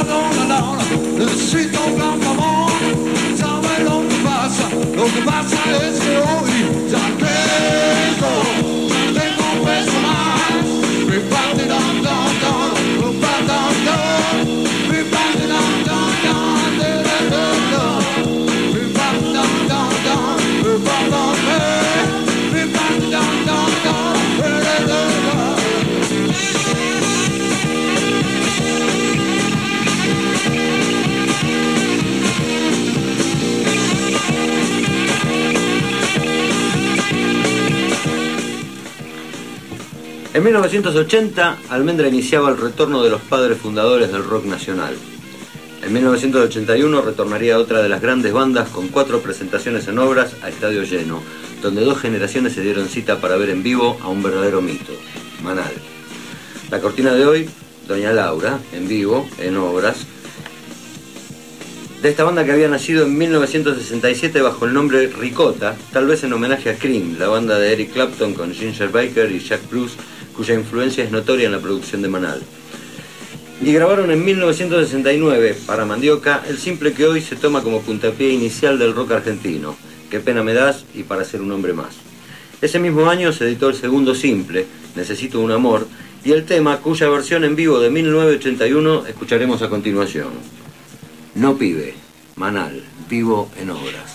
Necesito un gran favor, sabe lo que pasa es que hoy ya tengo un peso más. Mi parte down, down, down, mi parte down, down, mi parte down, down, down, mi parte down, down, down, mi parte down, mi parte down, down, down. En 1980, Almendra iniciaba el retorno de los padres fundadores del rock nacional. En 1981 retornaría otra de las grandes bandas con 4 presentaciones en obras a estadio lleno, donde 2 generaciones se dieron cita para ver en vivo a un verdadero mito, Manal. La cortina de hoy, Doña Laura, en vivo, en obras, de esta banda que había nacido en 1967 bajo el nombre Ricota, tal vez en homenaje a Cream, la banda de Eric Clapton con Ginger Baker y Jack Bruce, cuya influencia es notoria en la producción de Manal. Y grabaron en 1969, para Mandioca, el simple que hoy se toma como puntapié inicial del rock argentino, Qué pena me das y Para ser un hombre más. Ese mismo año se editó el segundo simple, Necesito un amor, y el tema, cuya versión en vivo de 1981 escucharemos a continuación. No pibe, Manal, vivo en obras.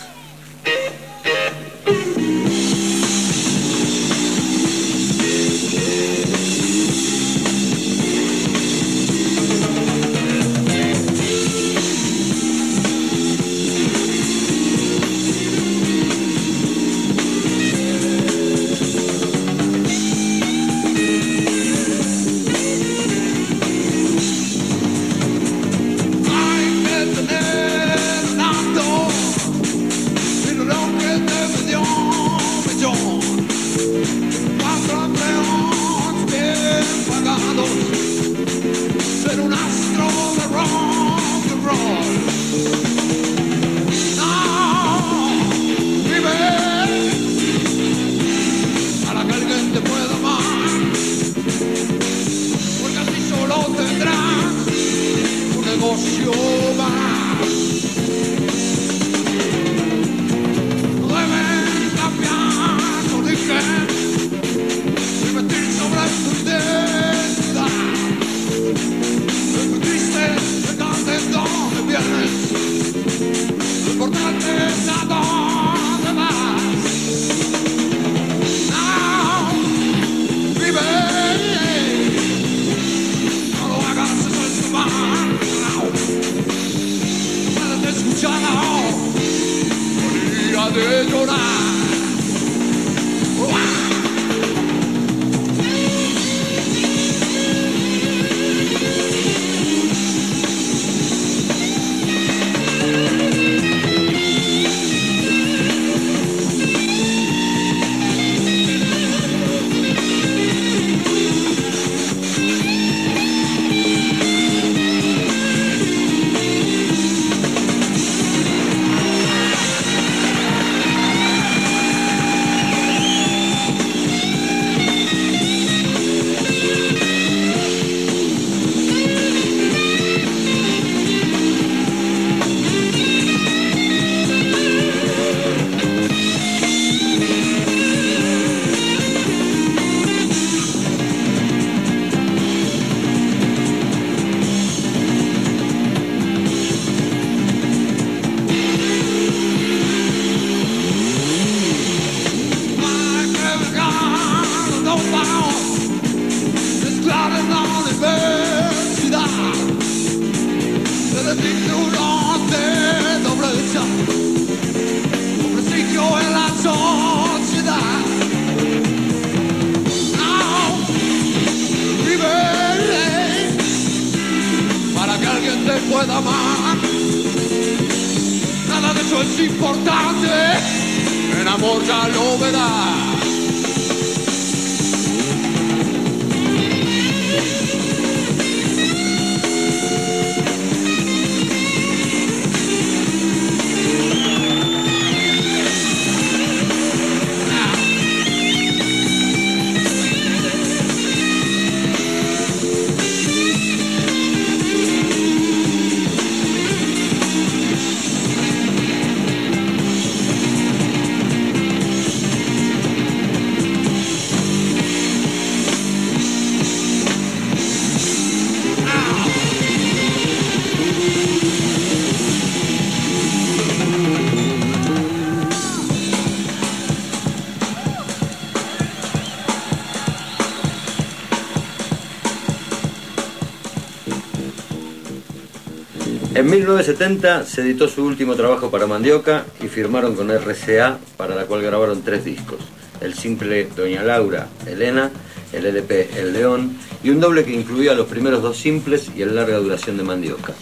En 1970 se editó su último trabajo para Mandioca y firmaron con RCA, para la cual grabaron 3 discos. El simple Doña Laura, Elena, el LP El León y un doble que incluía los primeros 2 simples y el larga duración de Mandioca.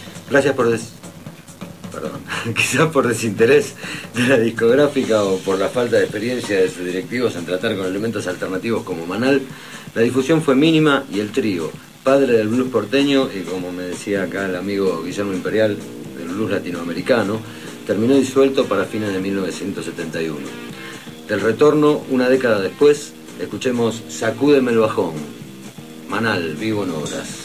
Quizás por desinterés de la discográfica o por la falta de experiencia de sus directivos en tratar con elementos alternativos como Manal, la difusión fue mínima y el trío, padre del blues porteño y, como me decía acá el amigo Guillermo Imperial, del blues latinoamericano, terminó disuelto para fines de 1971. Del retorno, una década después, escuchemos Sacúdeme el bajón, Manal, vivo en obras.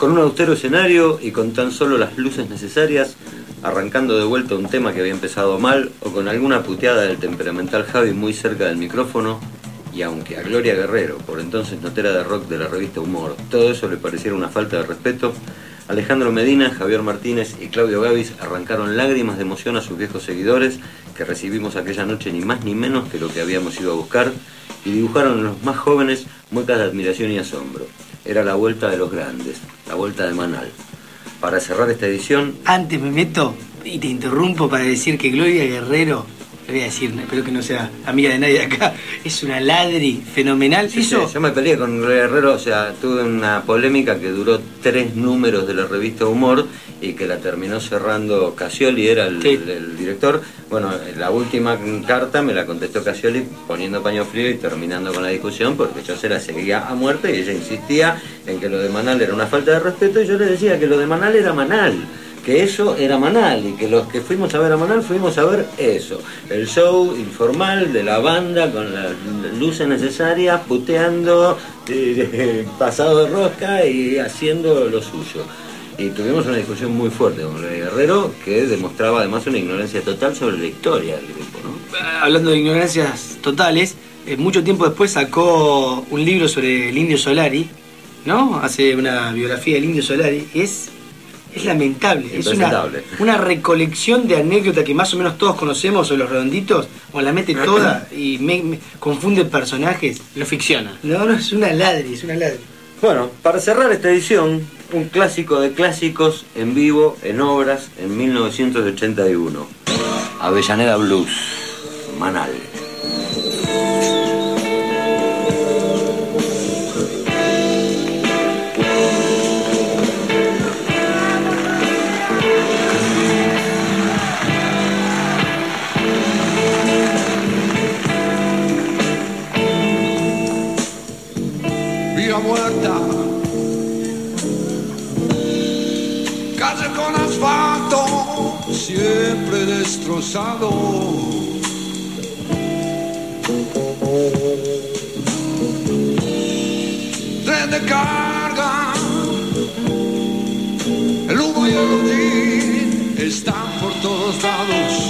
Con un austero escenario y con tan solo las luces necesarias, arrancando de vuelta un tema que había empezado mal, o con alguna puteada del temperamental Javi muy cerca del micrófono, y aunque a Gloria Guerrero, por entonces notera de rock de la revista Humor, todo eso le pareciera una falta de respeto, Alejandro Medina, Javier Martínez y Claudio Gavis arrancaron lágrimas de emoción a sus viejos seguidores, que recibimos aquella noche ni más ni menos que lo que habíamos ido a buscar, y dibujaron en los más jóvenes muecas de admiración y asombro. Era la vuelta de los grandes, la vuelta de Manal. Para cerrar esta edición... Antes me meto y te interrumpo para decir que Gloria Guerrero, le voy a decir, espero que no sea amiga de nadie de acá, es una ladri fenomenal. Sí, yo me peleé con Gloria Guerrero, o sea, tuve una polémica que duró 3 números de la revista Humor y que la terminó cerrando Cassioli, era el director. Bueno, la última carta me la contestó Cassioli poniendo paño frío y terminando con la discusión, porque yo se la seguía a muerte y ella insistía en que lo de Manal era una falta de respeto y yo le decía que lo de Manal era Manal, que eso era Manal y que los que fuimos a ver a Manal fuimos a ver eso, el show informal de la banda con las luces necesarias, puteando, pasado de rosca y haciendo lo suyo. Y tuvimos una discusión muy fuerte con Gloria Guerrero, que demostraba además una ignorancia total sobre la historia del grupo, ¿no? Hablando de ignorancias totales, mucho tiempo después sacó un libro sobre el Indio Solari, ¿no? Hace una biografía del Indio Solari y es lamentable, es una recolección de anécdotas que más o menos todos conocemos sobre los redonditos, o la mete toda y me confunde personajes. Lo ficciona. No, es una ladri, Bueno, para cerrar esta edición, un clásico de clásicos en vivo, en obras, en 1981. Avellaneda Blues, Manal. Muerta, calle con asfalto siempre destrozado, tren de carga, el humo y el hollín están por todos lados.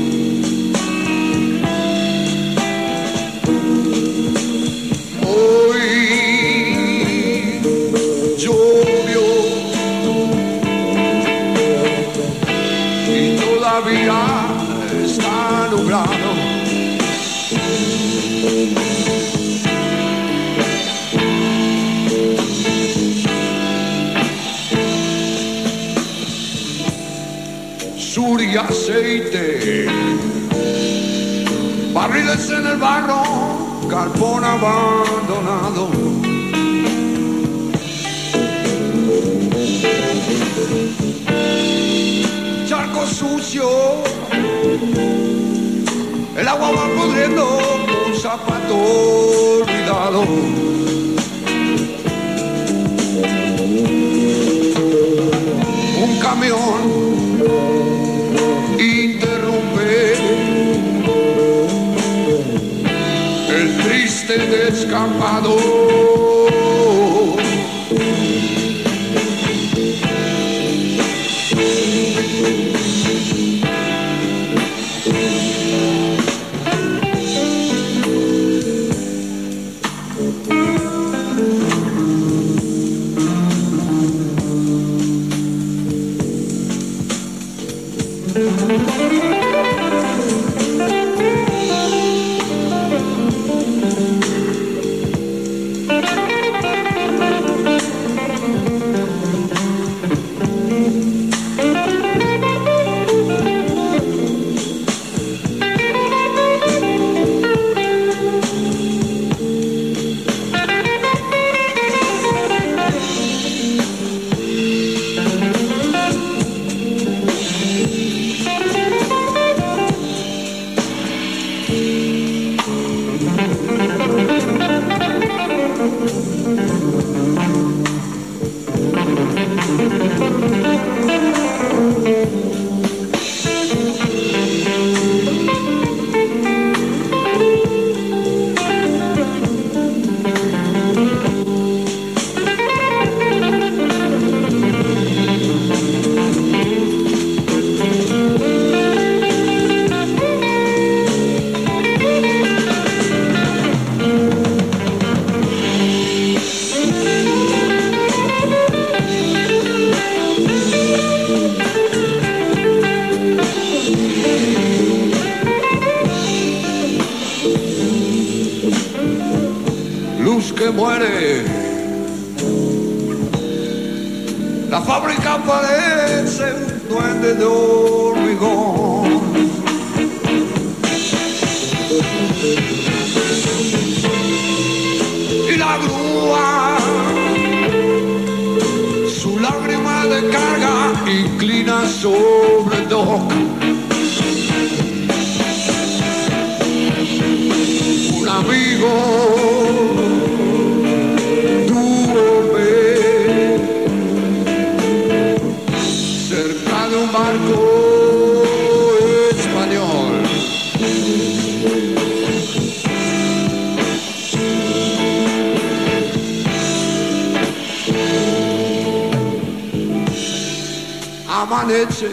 Todavía está nublado. Sur y aceite, barriles en el barro, galpón abandonado. Charco sucio, el agua va pudriendo, un zapato olvidado. Un camión interrumpe el triste descampado. muere. La fábrica parece un duende de hormigón. Y la grúa, su lágrima de carga inclina sobre el dock. Un amigo tuvo fe cerca de un barco español. Amanece,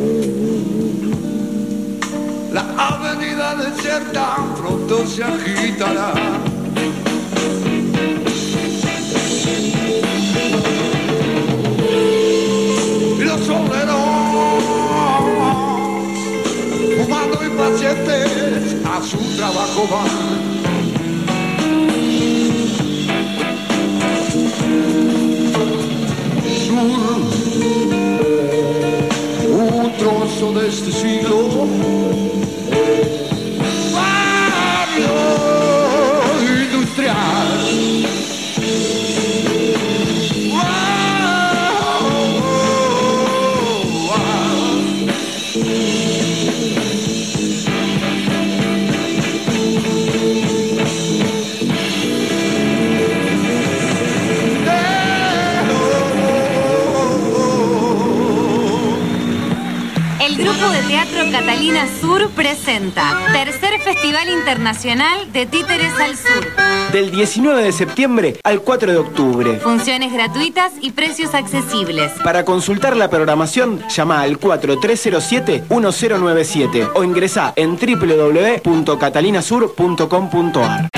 la avenida desierta pronto se agitará. Y los obreros, fumando impacientes, a su trabajo van. Un trozo de este siglo, barrio industrial. El Grupo de Teatro Catalina Sur presenta Tercer Festival Internacional de Títeres al Sur. Del 19 de septiembre al 4 de octubre. Funciones gratuitas y precios accesibles. Para consultar la programación, llama al 4307-1097 o ingresá en www.catalinasur.com.ar.